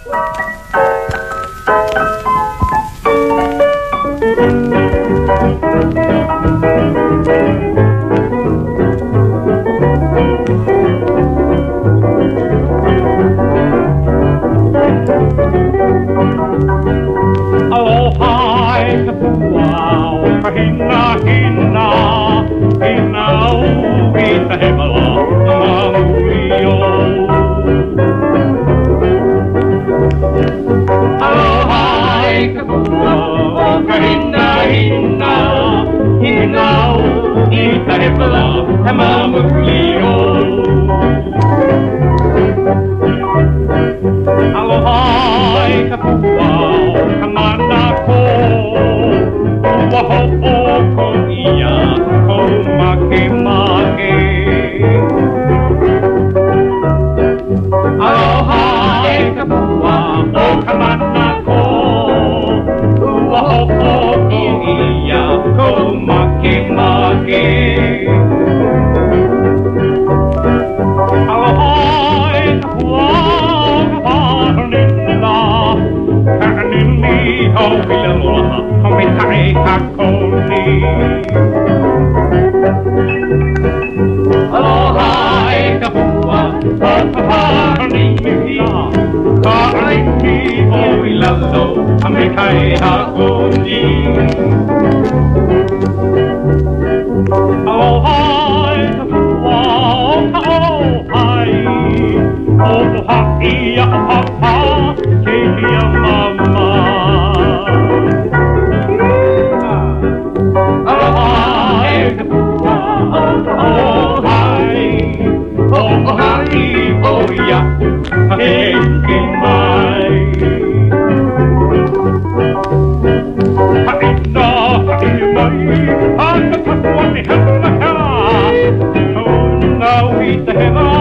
Hinna, hinna, hinna, uuvista hevalla, maamulio. Aloha, eikä puhua, onko hinna, hinna, hinna, uuvista hevalla, maamulio. Aloha, eikä puhua, onko mandako. Waho'oko ia ko makemake. Aloha e ka pua o ka manako. Waho'oko ia ko makemake. Aloha e ka pua o ka pahanina. Ka anini ho ilaloha. Kami tae hakoni. Aloha e ka pua o ka pahanina. Ka anini o ilalo. Kami tae hakoni. Aloha e ka pua o ka ohai. O ka ha'i a papa. Ke hia mama. Heaven.